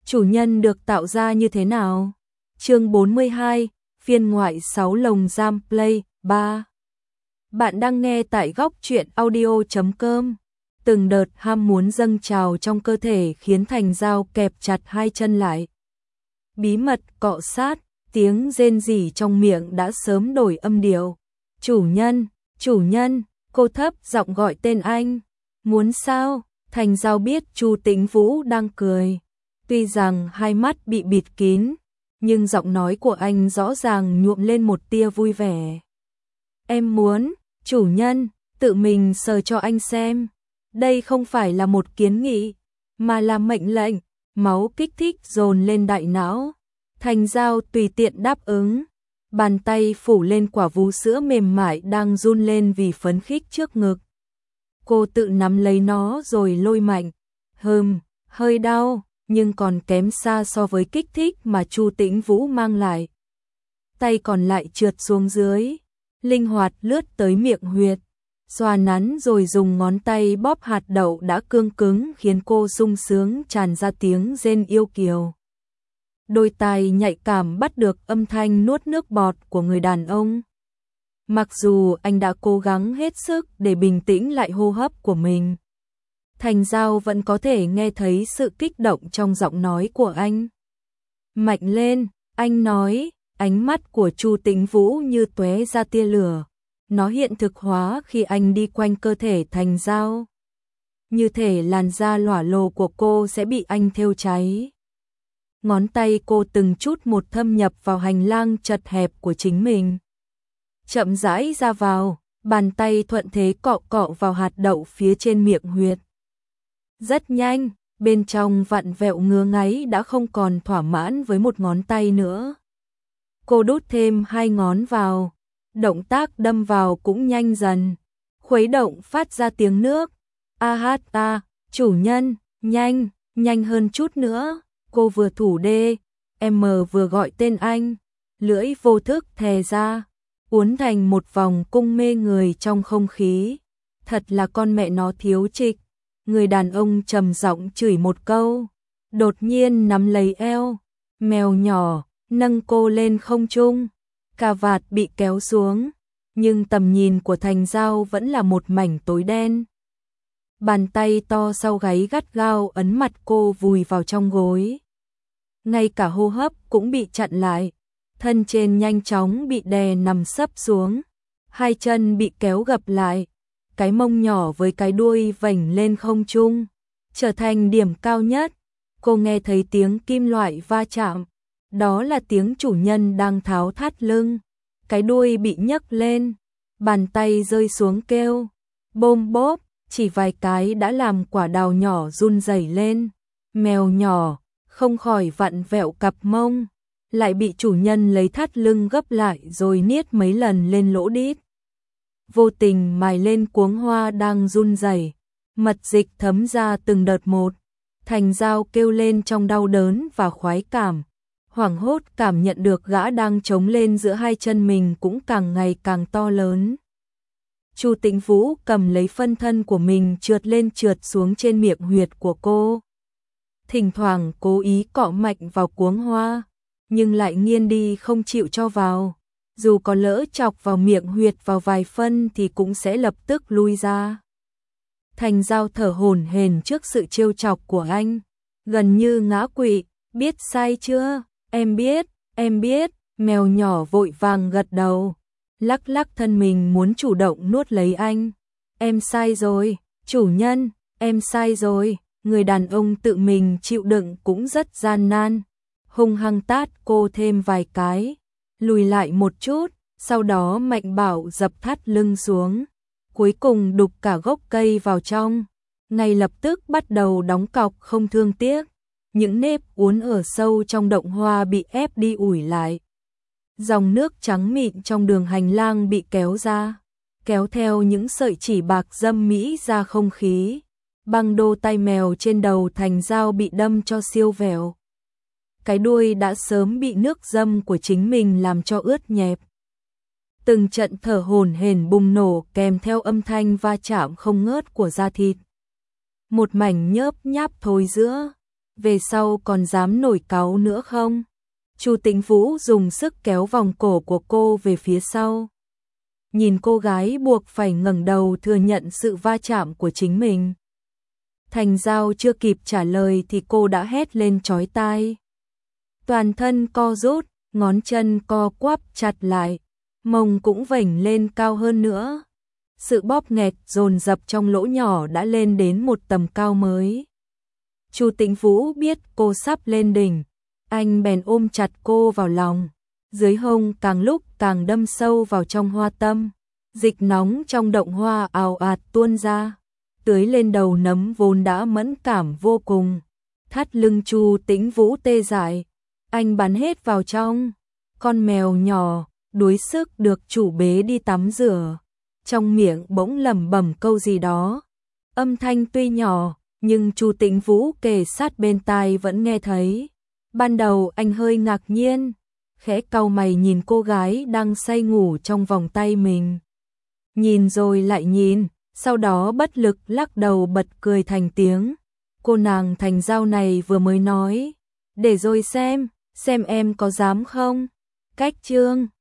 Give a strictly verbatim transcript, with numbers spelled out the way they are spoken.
chủ nhân được tạo ra như thế nào? Chương bốn mươi hai, phiên ngoại sáu lồng giam play ba. Bạn đang nghe tại góc truyện audio chấm com. Từng đợt ham muốn dâng trào trong cơ thể khiến Thành Giao kẹp chặt hai chân lại. Bí mật cọ sát, tiếng rên rỉ trong miệng đã sớm đổi âm điệu. Chủ nhân, chủ nhân, cô thấp giọng gọi tên anh. Muốn sao? Thành Giao biết Chu Tĩnh Vũ đang cười. Tuy rằng hai mắt bị bịt kín, nhưng giọng nói của anh rõ ràng nhuộm lên một tia vui vẻ. Em muốn, chủ nhân, tự mình sờ cho anh xem. Đây không phải là một kiến nghị, mà là mệnh lệnh. Máu kích thích dồn lên đại não. Thành Giao tùy tiện đáp ứng. Bàn tay phủ lên quả vú sữa mềm mại đang run lên vì phấn khích trước ngực. Cô tự nắm lấy nó rồi lôi mạnh. Hừm, hơi đau, nhưng còn kém xa so với kích thích mà Chu Tĩnh Vũ mang lại. Tay còn lại trượt xuống dưới, linh hoạt lướt tới miệng huyệt, xoa nắn rồi dùng ngón tay bóp hạt đậu đã cương cứng khiến cô sung sướng tràn ra tiếng rên yêu kiều. Đôi tai nhạy cảm bắt được âm thanh nuốt nước bọt của người đàn ông. Mặc dù anh đã cố gắng hết sức để bình tĩnh lại hô hấp của mình, Thành Giao vẫn có thể nghe thấy sự kích động trong giọng nói của anh. Mạnh lên, anh nói, ánh mắt của Chu Tĩnh Vũ như tóe ra tia lửa. Nó hiện thực hóa khi anh đi quanh cơ thể Thành Giao. Như thể làn da lỏa lồ của cô sẽ bị anh thiêu cháy. Ngón tay cô từng chút một thâm nhập vào hành lang chật hẹp của chính mình. Chậm rãi ra vào, bàn tay thuận thế cọ cọ vào hạt đậu phía trên miệng huyệt. Rất nhanh, bên trong vặn vẹo ngứa ngáy đã không còn thỏa mãn với một ngón tay nữa. Cô đút thêm hai ngón vào, động tác đâm vào cũng nhanh dần, khuấy động phát ra tiếng nước. A hát a, chủ nhân, nhanh, nhanh hơn chút nữa. Cô vừa thủ đê, em vừa gọi tên anh, lưỡi vô thức thè ra, uốn thành một vòng cung mê người trong không khí. Thật là con mẹ nó thiếu trịch. Người đàn ông trầm giọng chửi một câu, đột nhiên nắm lấy eo, mèo nhỏ, nâng cô lên không trung. Cà vạt bị kéo xuống, nhưng tầm nhìn của Thành Giao vẫn là một mảnh tối đen. Bàn tay to sau gáy gắt gao ấn mặt cô vùi vào trong gối. Ngay cả hô hấp cũng bị chặn lại, thân trên nhanh chóng bị đè nằm sấp xuống, hai chân bị kéo gập lại, cái mông nhỏ với cái đuôi vểnh lên không trung, trở thành điểm cao nhất. Cô nghe thấy tiếng kim loại va chạm, đó là tiếng chủ nhân đang tháo thắt lưng, cái đuôi bị nhấc lên, bàn tay rơi xuống kêu, bôm bốp, chỉ vài cái đã làm quả đào nhỏ run rẩy lên. Mèo nhỏ không khỏi vặn vẹo cặp mông, lại bị chủ nhân lấy thắt lưng gấp lại rồi niết mấy lần lên lỗ đít. Vô tình mài lên cuống hoa đang run rẩy, mật dịch thấm ra từng đợt một. Thành Giao kêu lên trong đau đớn và khoái cảm, hoảng hốt cảm nhận được gã đang chống lên giữa hai chân mình cũng càng ngày càng to lớn. Chu Tĩnh Vũ cầm lấy phân thân của mình trượt lên trượt xuống trên miệng huyệt của cô. Thỉnh thoảng cố ý cọ mạnh vào cuống hoa, nhưng lại nghiêng đi không chịu cho vào. Dù có lỡ chọc vào miệng huyệt vào vài phân thì cũng sẽ lập tức lui ra. Thành Giao thở hổn hển trước sự trêu chọc của anh, gần như ngã quỵ. Biết sai chưa? Em biết, em biết. Mèo nhỏ vội vàng gật đầu, lắc lắc thân mình muốn chủ động nuốt lấy anh. Em sai rồi, chủ nhân, em sai rồi. Người đàn ông tự mình chịu đựng cũng rất gian nan, hung hăng tát cô thêm vài cái, lùi lại một chút, sau đó mạnh bảo dập thắt lưng xuống, cuối cùng đục cả gốc cây vào trong, ngay lập tức bắt đầu đóng cọc không thương tiếc. Những nếp uốn ở sâu trong động hoa bị ép đi ủi lại. Dòng nước trắng mịn trong đường hành lang bị kéo ra, kéo theo những sợi chỉ bạc dâm mỹ ra không khí. Băng đô tai mèo trên đầu Thành Giao bị đâm cho siêu vẹo. Cái đuôi đã sớm bị nước dâm của chính mình làm cho ướt nhẹp. Từng trận thở hổn hển bùng nổ kèm theo âm thanh va chạm không ngớt của da thịt. Một mảnh nhớp nháp thối giữa. về sau còn dám nổi cáu nữa không? Chu Tĩnh Vũ dùng sức kéo vòng cổ của cô về phía sau. Nhìn cô gái buộc phải ngẩng đầu thừa nhận sự va chạm của chính mình. Thành Giao chưa kịp trả lời thì cô đã hét lên chói tai. Toàn thân co rút, ngón chân co quắp chặt lại, mông cũng vểnh lên cao hơn nữa. Sự bóp nghẹt dồn dập trong lỗ nhỏ đã lên đến một tầm cao mới. Chu Tĩnh Vũ biết cô sắp lên đỉnh, anh bèn ôm chặt cô vào lòng, dưới hông càng lúc càng đâm sâu vào trong hoa tâm, dịch nóng trong động hoa ào ạt tuôn ra, tưới lên đầu nấm vốn đã mẫn cảm vô cùng. Thắt lưng Chu Tĩnh Vũ tê dại, anh bắn hết vào trong. Con mèo nhỏ đuối sức được chủ bế đi tắm rửa, trong miệng bỗng lẩm bẩm câu gì đó. Âm thanh tuy nhỏ, nhưng Chu Tĩnh Vũ kề sát bên tai vẫn nghe thấy. Ban đầu anh hơi ngạc nhiên, khẽ cau mày nhìn cô gái đang say ngủ trong vòng tay mình. Nhìn rồi lại nhìn, sau đó bất lực lắc đầu bật cười thành tiếng. Cô nàng Thành Giao này vừa mới nói, để rồi xem, xem em có dám không? Cách chương